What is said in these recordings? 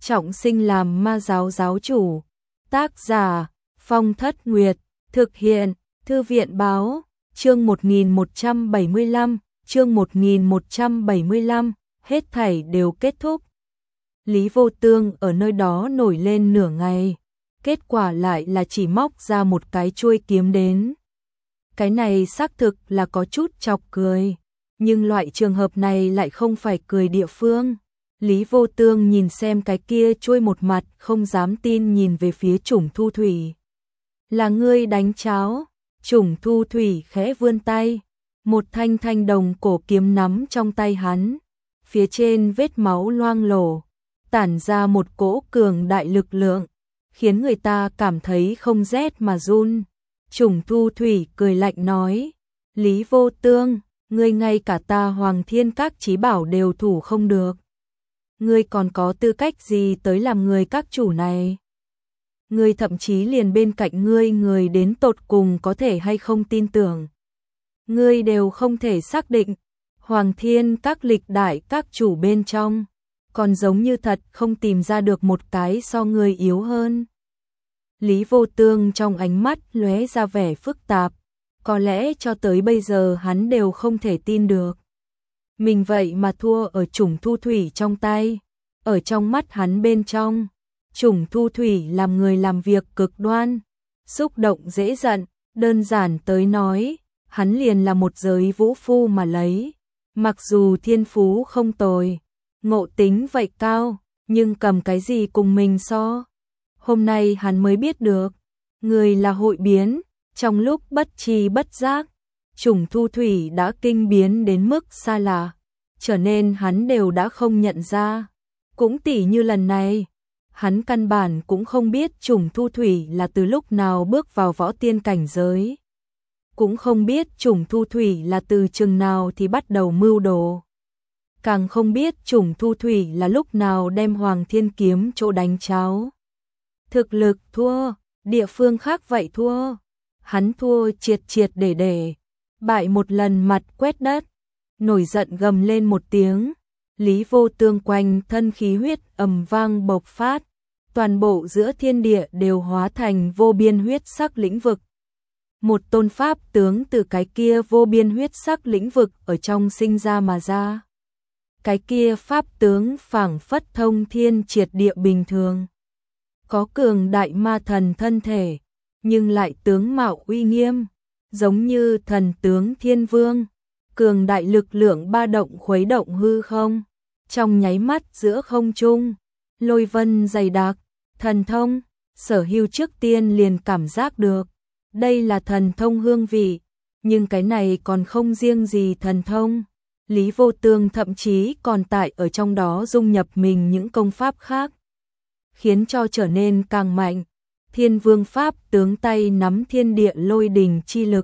trọng sinh làm ma giáo giáo chủ. Tác giả Phong Thất Nguyệt. Thực hiện Thư viện báo. Chương 1175. Chương 1175. Hết thảy đều kết thúc. Lý Vô Tương ở nơi đó nổi lên nửa ngày, kết quả lại là chỉ móc ra một cái chuôi kiếm đến. Cái này xác thực là có chút chọc cười, nhưng loại trường hợp này lại không phải cười địa phương. Lý Vô Tương nhìn xem cái kia chuôi một mặt không dám tin nhìn về phía Chủng Thu Thủy. Là ngươi đánh cháo? Chủng Thu Thủy khẽ vươn tay, một thanh thanh đồng cổ kiếm nắm trong tay hắn, phía trên vết máu loang lổ, tản ra một cỗ cường đại lực lượng, khiến người ta cảm thấy không rét mà run. Chủng Thu Thủy cười lạnh nói, Lý Vô Tương, ngươi ngay cả ta Hoàng Thiên Các chí bảo đều thủ không được. Ngươi còn có tư cách gì tới làm người các chủ này? Ngươi thậm chí liền bên cạnh ngươi người đến tột cùng có thể hay không tin tưởng. Ngươi đều không thể xác định, Hoàng Thiên Các lịch đại các chủ bên trong, còn giống như thật không tìm ra được một cái so ngươi yếu hơn. Lý Vô Tương trong ánh mắt lóe ra vẻ phức tạp, có lẽ cho tới bây giờ hắn đều không thể tin được. Mình vậy mà thua ở Chủng Thu Thủy trong tay, ở trong mắt hắn bên trong, Chủng Thu Thủy làm người làm việc cực đoan, xúc động dễ giận, đơn giản tới nói, hắn liền là một giới vũ phu mà lấy. Mặc dù thiên phú không tồi, ngộ tính vậy cao, nhưng cầm cái gì cùng mình so? Hôm nay hắn mới biết được, người là hội biến, trong lúc bất tri bất giác, Chủng Thu Thủy đã kinh biến đến mức xa lạ, trở nên hắn đều đã không nhận ra. Cũng tỉ như lần này, hắn căn bản cũng không biết Chủng Thu Thủy là từ lúc nào bước vào võ tiên cảnh giới. Cũng không biết Chủng Thu Thủy là từ chừng nào thì bắt đầu mưu đồ. Càng không biết Chủng Thu Thủy là lúc nào đem Hoàng Thiên Kiếm chỗ đánh cháo. Thực lực thua, địa phương khác vậy thua. Hắn thua triệt triệt để, bại một lần mặt quét đất. Nổi giận gầm lên một tiếng, Lý Vô Tương quanh thân khí huyết ầm vang bộc phát, toàn bộ giữa thiên địa đều hóa thành vô biên huyết sắc lĩnh vực. Một tôn pháp tướng từ cái kia vô biên huyết sắc lĩnh vực ở trong sinh ra mà ra. Cái kia pháp tướng phảng phất thông thiên triệt địa bình thường, có cường đại ma thần thân thể, nhưng lại tướng mạo uy nghiêm, giống như thần tướng thiên vương. Cường đại lực lượng ba động khuấy động hư không, trong nháy mắt giữa không trung, lôi vân dày đặc, thần thông, Sở Hưu trước tiên liền cảm giác được, đây là thần thông hương vị, nhưng cái này còn không riêng gì thần thông, Lý Vô Tương thậm chí còn tại ở trong đó dung nhập mình những công pháp khác, khiến cho trở nên càng mạnh. Thiên Vương pháp tướng tay nắm thiên địa lôi đình chi lực,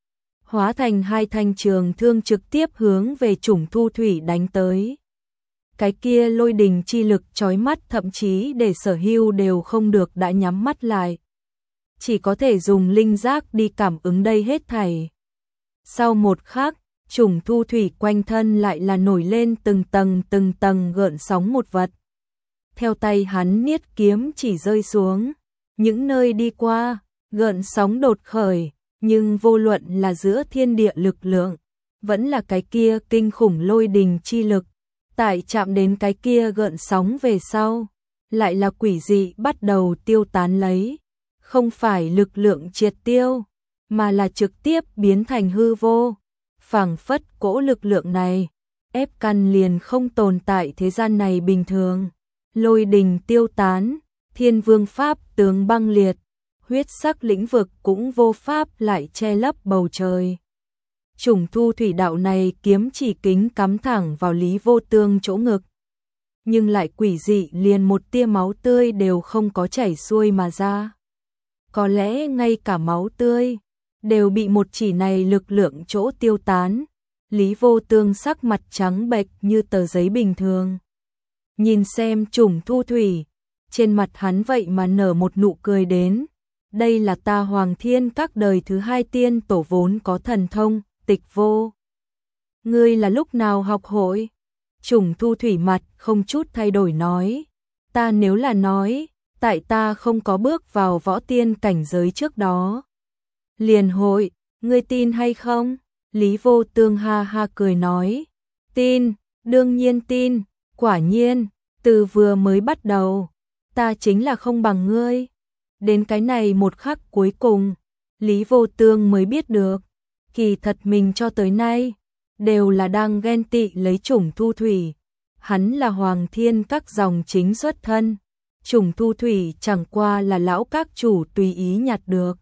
hóa thành hai thanh trường thương trực tiếp hướng về Chủng Thu Thủy đánh tới. Cái kia lôi đình chi lực chói mắt thậm chí để Sở Hưu đều không được đã nhắm mắt lại. Chỉ có thể dùng linh giác đi cảm ứng đây hết thảy. Sau một khắc, Chủng Thu Thủy quanh thân lại là nổi lên từng tầng gợn sóng một vật. Theo tay hắn niết kiếm chỉ rơi xuống, những nơi đi qua, gợn sóng đột khởi. Nhưng vô luận là giữa thiên địa lực lượng, vẫn là cái kia kinh khủng lôi đình chi lực, tại chạm đến cái kia gợn sóng về sau, lại là quỷ dị bắt đầu tiêu tán lấy. Không phải lực lượng triệt tiêu, mà là trực tiếp biến thành hư vô. Phảng phất cỗ lực lượng này, ép căn liền không tồn tại thế gian này bình thường. Lôi đình tiêu tán, Thiên Vương pháp tướng băng liệt, huyết sắc lĩnh vực cũng vô pháp lại che lấp bầu trời. Chủng Thu Thủy đạo này kiếm chỉ kính cắm thẳng vào Lý Vô Tương chỗ ngực, nhưng lại quỷ dị liền một tia máu tươi đều không có chảy xuôi mà ra. Có lẽ ngay cả máu tươi đều bị một chỉ này lực lượng chỗ tiêu tán. Lý Vô Tương sắc mặt trắng bệch như tờ giấy bình thường. Nhìn xem Chủng Thu Thủy, trên mặt hắn vậy mà nở một nụ cười đến. Đây là ta Hoàng Thiên Các đời thứ hai tiên tổ vốn có thần thông, Tịch Vô. Ngươi là lúc nào học hội? Chủng Thu Thủy mặt không chút thay đổi nói. Ta nếu là nói, tại ta không có bước vào võ tiên cảnh giới trước đó. Liền hội, ngươi tin hay không? Lý Vô Tương ha ha cười nói, tin, đương nhiên tin, quả nhiên, từ vừa mới bắt đầu, ta chính là không bằng ngươi. Đến cái này một khắc cuối cùng, Lý Vô Tương mới biết được, kỳ thật mình cho tới nay, đều là đang ghen tị lấy Chủng Thu Thủy. Hắn là Hoàng Thiên Các dòng chính xuất thân, Chủng Thu Thủy chẳng qua là lão các chủ tùy ý nhặt được.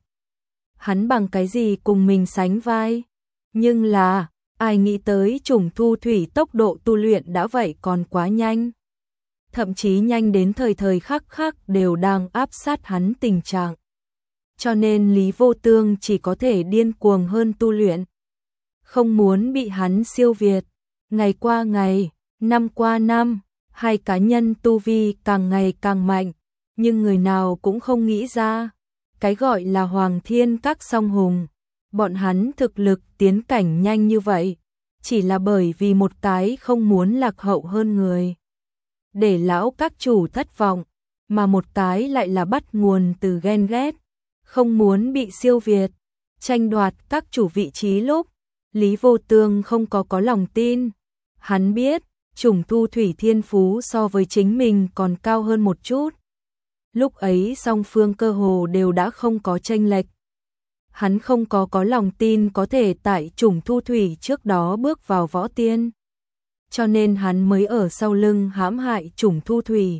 Hắn bằng cái gì cùng mình sánh vai? Nhưng là, ai nghĩ tới Chủng Thu Thủy tốc độ tu luyện đã vậy còn quá nhanh. Thậm chí nhanh đến thời thời khắc khắc đều đang áp sát hắn tình trạng. Cho nên Lý Vô Tương chỉ có thể điên cuồng hơn tu luyện. Không muốn bị hắn siêu việt. Ngày qua ngày, năm qua năm, hai cá nhân tu vi càng ngày càng mạnh. Nhưng người nào cũng không nghĩ ra. Cái gọi là Hoàng Thiên Các song hùng. Bọn hắn thực lực tiến cảnh nhanh như vậy. Chỉ là bởi vì một cái không muốn lạc hậu hơn người. Để lão các chủ thất vọng. Mà một cái lại là bắt nguồn từ ghen ghét. Không muốn bị siêu việt. Tranh đoạt các chủ vị trí lúc. Lý Vô Tương không có lòng tin. Hắn biết, Chủng Thu Thủy thiên phú so với chính mình còn cao hơn một chút. Lúc ấy song phương cơ hồ đều đã không có chênh lệch. Hắn không có lòng tin có thể tại Chủng Thu Thủy trước đó bước vào võ tiên. Cho nên hắn mới ở sau lưng hãm hại Chủng Thu Thủy.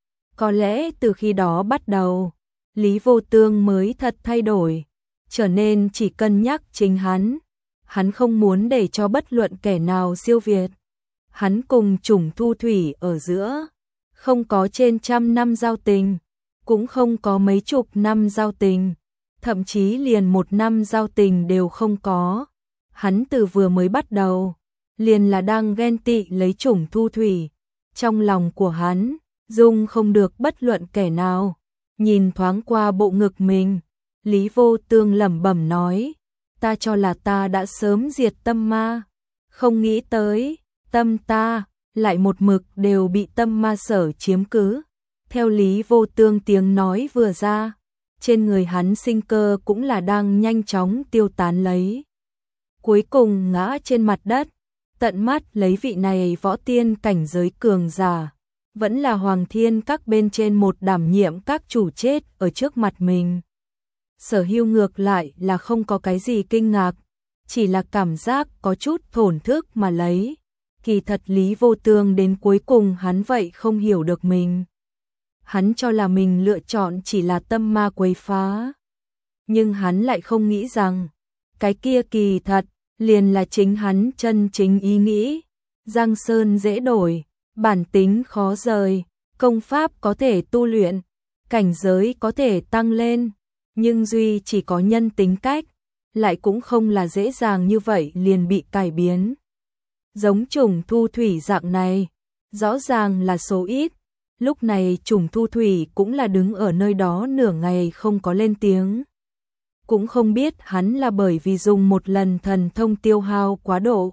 Có lẽ từ khi đó bắt đầu, Lý Vô Tương mới thật thay đổi, trở nên chỉ cân nhắc chính hắn. Hắn không muốn để cho bất luận kẻ nào siêu việt. Hắn cùng Chủng Thu Thủy ở giữa, không có trên 100 năm giao tình, cũng không có mấy chục năm giao tình, thậm chí liền 1 năm giao tình đều không có. Hắn từ vừa mới bắt đầu, liền là đang ghen tị lấy Chủng Thu Thủy. Trong lòng của hắn, dung không được bất luận kẻ nào. Nhìn thoáng qua bộ ngực mình, Lý Vô Tương lẩm bẩm nói, ta cho là ta đã sớm diệt tâm ma, không nghĩ tới, tâm ta, lại một mực đều bị tâm ma sở chiếm cứ. Theo Lý Vô Tương tiếng nói vừa ra, trên người hắn sinh cơ cũng là đang nhanh chóng tiêu tán lấy. Cuối cùng ngã trên mặt đất, tận mắt lấy vị này võ tiên cảnh giới cường giả. Vẫn là Hoàng Thiên Các bên trên một đảm nhiệm các chủ chết ở trước mặt mình. Sở Hưu ngược lại là không có cái gì kinh ngạc, chỉ là cảm giác có chút thổn thức mà lấy. Kỳ thật Lý Vô Tương đến cuối cùng hắn vậy không hiểu được mình. Hắn cho là mình lựa chọn chỉ là tâm ma quấy phá. Nhưng hắn lại không nghĩ rằng, cái kia kỳ thật, liền là chính hắn chân chính ý nghĩ. Giang sơn dễ đổi, bản tính khó rời, công pháp có thể tu luyện, cảnh giới có thể tăng lên, nhưng duy chỉ có nhân tính cách, lại cũng không là dễ dàng như vậy liền bị cải biến. Giống Chủng Thu Thủy dạng này, rõ ràng là số ít, lúc này Chủng Thu Thủy cũng là đứng ở nơi đó nửa ngày không có lên tiếng. Cũng không biết hắn là bởi vì dùng một lần thần thông tiêu hao quá độ,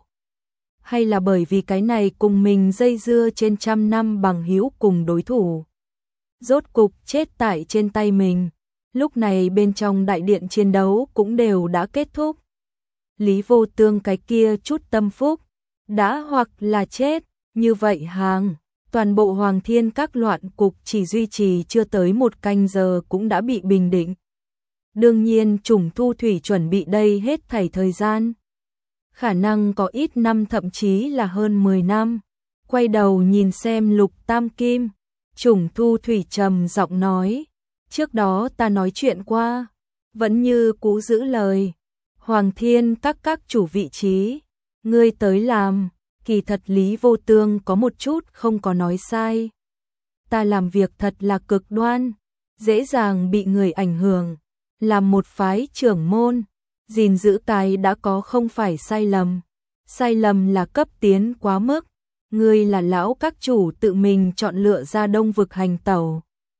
hay là bởi vì cái này cùng mình dây dưa trên 100 năm bằng hữu cùng đối thủ. Rốt cục chết tại trên tay mình, lúc này bên trong đại điện chiến đấu cũng đều đã kết thúc. Lý Vô Tương cái kia chút tâm phúc, đã hoặc là chết, như vậy toàn bộ Hoàng Thiên Các loạn cục chỉ duy trì chưa tới 1 canh giờ cũng đã bị bình định. Đương nhiên Chủng Thu Thủy chuẩn bị đây hết thảy thời gian. Khả năng có ít năm thậm chí là hơn 10 năm. Quay đầu nhìn xem Lục Tam Kim, Chủng Thu Thủy trầm giọng nói, trước đó ta nói chuyện qua, vẫn như cũ giữ lời. Hoàng Thiên các chủ vị trí, ngươi tới làm. Kỳ thật Lý Vô Tương có một chút không có nói sai. Ta làm việc thật là cực đoan, dễ dàng bị người ảnh hưởng. Làm một phái trưởng môn, gìn giữ cái đã có không phải sai lầm. Sai lầm là cấp tiến quá mức. Ngươi là lão các chủ tự mình chọn lựa ra Đông Vực hành tẩu.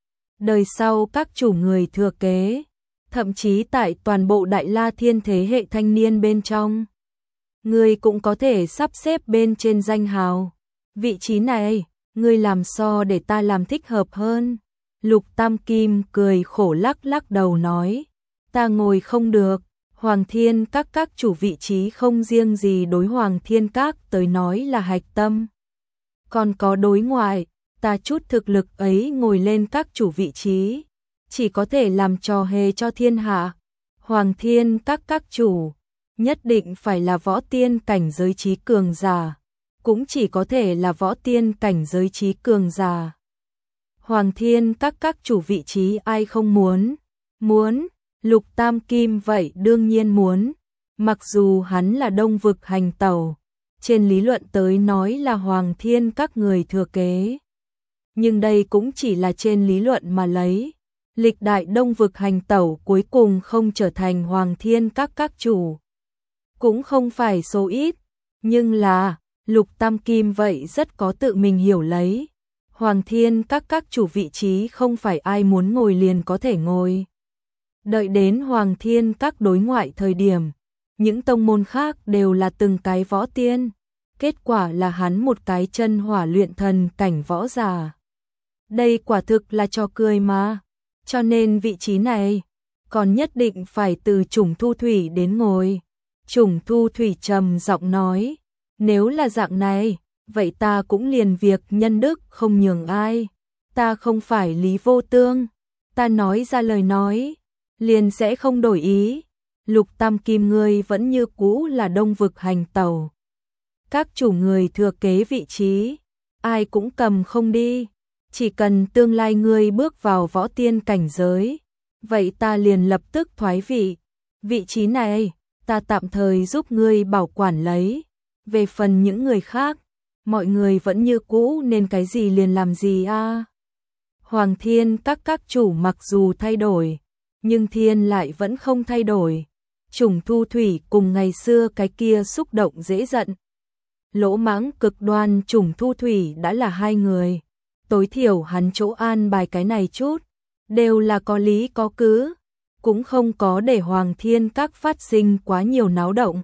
Đời sau các chủ người thừa kế, thậm chí tại toàn bộ Đại La Thiên thế hệ thanh niên bên trong, ngươi cũng có thể sắp xếp bên trên danh hào. Vị trí này, ngươi làm so để ta làm thích hợp hơn. Lục Tam Kim cười khổ lắc lắc đầu nói, ta ngồi không được, Hoàng Thiên các chủ vị trí không riêng gì đối Hoàng Thiên các tới nói là hạch tâm. Còn có đối ngoại, ta chút thực lực ấy ngồi lên các chủ vị trí, chỉ có thể làm trò hề cho thiên hạ. Hoàng Thiên các chủ, nhất định phải là võ tiên cảnh giới trí cường giả, cũng chỉ có thể là võ tiên cảnh giới trí cường giả. Hoàng Thiên các chủ vị trí ai không muốn? Muốn, Lục Tam Kim vậy đương nhiên muốn. Mặc dù hắn là Đông Vực hành tẩu, trên lý luận tới nói là Hoàng Thiên các người thừa kế. Nhưng đây cũng chỉ là trên lý luận mà lấy. Lịch đại Đông Vực hành tẩu cuối cùng không trở thành Hoàng Thiên các chủ. Cũng không phải số ít, nhưng là, Lục Tam Kim vậy rất có tự mình hiểu lấy. Hoàng Thiên các chủ vị trí không phải ai muốn ngồi liền có thể ngồi. Đợi đến Hoàng Thiên các đối ngoại thời điểm, những tông môn khác đều là từng cái võ tiên. Kết quả là hắn một cái chân hỏa luyện thần cảnh võ giả. Đây quả thực là trò cười mà. Cho nên vị trí này, còn nhất định phải từ Chủng Thu Thủy đến ngồi. Chủng Thu Thủy trầm giọng nói, nếu là dạng này, vậy ta cũng liền việc nhân đức không nhường ai. Ta không phải Lý Vô Tương, ta nói ra lời nói, liền sẽ không đổi ý. Lục Tam Kim ngươi vẫn như cũ là Đông Vực hành tẩu. Các chủ người thừa kế vị trí, ai cũng cầm không đi. Chỉ cần tương lai ngươi bước vào võ tiên cảnh giới, vậy ta liền lập tức thoái vị. Vị trí này, ta tạm thời giúp ngươi bảo quản lấy. Về phần những người khác, mọi người vẫn như cũ nên cái gì liền làm gì a. Hoàng Thiên các chủ mặc dù thay đổi, nhưng thiên lại vẫn không thay đổi. Chủng Thu Thủy cùng ngày xưa cái kia xúc động dễ giận. Lỗ mãng cực đoan Chủng Thu Thủy đã là hai người. Tối thiểu hắn chỗ an bài cái này chút, đều là có lý có cứ, cũng không có để Hoàng Thiên các phát sinh quá nhiều náo động.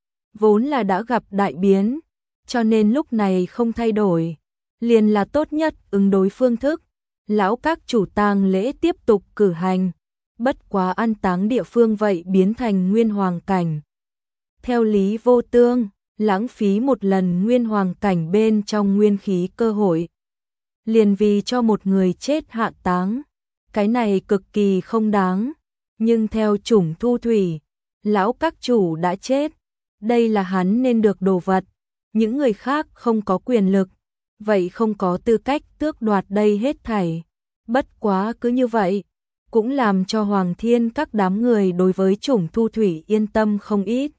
Vốn là đã gặp đại biến, cho nên lúc này không thay đổi, liền là tốt nhất ứng đối phương thức. Lão các chủ tang lễ tiếp tục cử hành, bất quá an táng địa phương vậy biến thành nguyên hoàng cảnh. Theo Lý Vô Tương, lãng phí một lần nguyên hoàng cảnh bên trong nguyên khí cơ hội. Liền vì cho một người chết hạ táng, cái này cực kỳ không đáng. Nhưng theo Chủng Thu Thủy, lão các chủ đã chết, đây là hắn nên được đồ vật. Những người khác không có quyền lực, vậy không có tư cách tước đoạt đây hết thảy. Bất quá cứ như vậy, cũng làm cho Hoàng Thiên các đám người đối với Chủng Thu Thủy yên tâm không ít.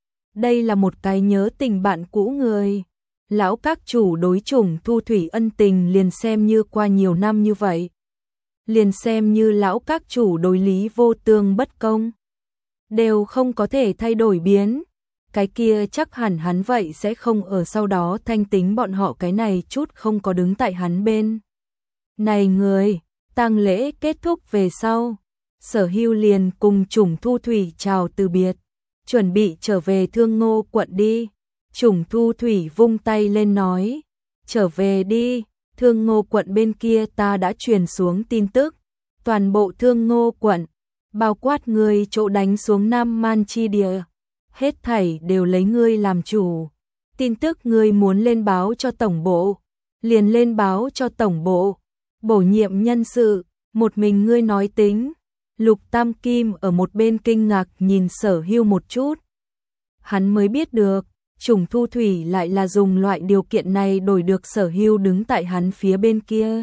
Đây là một cái nhớ tình bạn cũ người. Lão các chủ đối Chủng Thu Thủy ân tình liền xem như qua nhiều năm như vậy. Liền xem như lão các chủ đối Lý Vô Tương bất công, đều không có thể thay đổi biến. Cái kia chắc hẳn hắn vậy sẽ không ở sau đó thanh tính bọn họ cái này chút không có đứng tại hắn bên. Này người, tang lễ kết thúc về sau, Sở Hưu liền cùng Chủng Thu Thủy chào từ biệt, chuẩn bị trở về Thương Ngô quận đi. Chủng Thu Thủy vung tay lên nói, trở về đi, Thương Ngô quận bên kia ta đã truyền xuống tin tức, toàn bộ Thương Ngô quận, bao quát người chỗ đánh xuống Nam Man chi địa, hết thảy đều lấy ngươi làm chủ. Tin tức ngươi muốn lên báo cho tổng bộ, liền lên báo cho tổng bộ, bổ nhiệm nhân sự, một mình ngươi nói tính. Lục Tam Kim ở một bên kinh ngạc nhìn Sở Hưu một chút. Hắn mới biết được, Chủng Thu Thủy lại là dùng loại điều kiện này đổi được Sở Hưu đứng tại hắn phía bên kia.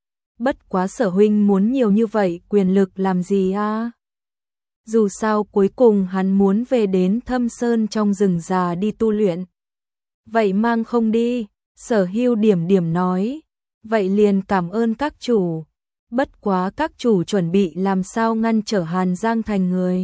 Bất quá Sở huynh muốn nhiều như vậy quyền lực làm gì a? Dù sao cuối cùng hắn muốn về đến Thâm Sơn trong rừng già đi tu luyện. Vậy mang không đi, Sở Hưu điểm điểm nói. Vậy liền cảm ơn các chủ. Bất quá các chủ chuẩn bị làm sao ngăn trở Hàn Giang Thành người.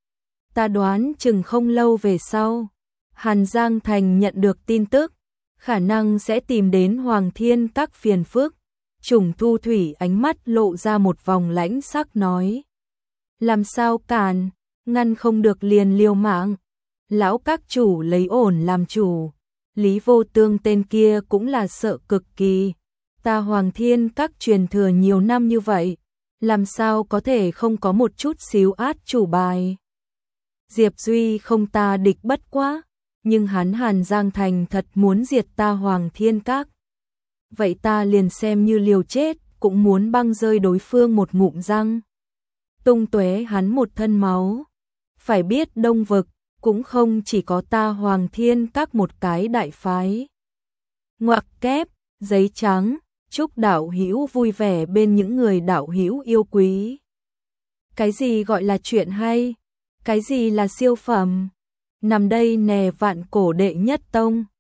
Ta đoán chừng không lâu về sau, Hàn Giang Thành nhận được tin tức, khả năng sẽ tìm đến Hoàng Thiên các phiền phức. Chủng Thu Thủy ánh mắt lộ ra một vòng lãnh sắc nói. Làm sao càn, ngăn không được liền liều mạng. Lão các chủ lấy ổn làm chủ. Lý Vô Tương tên kia cũng là sợ cực kỳ. Ta Hoàng Thiên Các truyền thừa nhiều năm như vậy, làm sao có thể không có một chút xíu át chủ bài. Diệp Duy không ta địch bất quá, nhưng hắn Hàn Giang Thành thật muốn diệt ta Hoàng Thiên Các. Vậy ta liền xem như liều chết, cũng muốn băng rơi đối phương một ngụm răng. Tung tóe hắn một thân máu. Phải biết Đông Vực, cũng không chỉ có ta Hoàng Thiên Các một cái đại phái. Ngoặc kép, giấy trắng, chúc đạo hữu vui vẻ bên những người đạo hữu yêu quý. Cái gì gọi là chuyện hay? Cái gì là siêu phẩm? Nằm đây nè vạn cổ đệ nhất tông.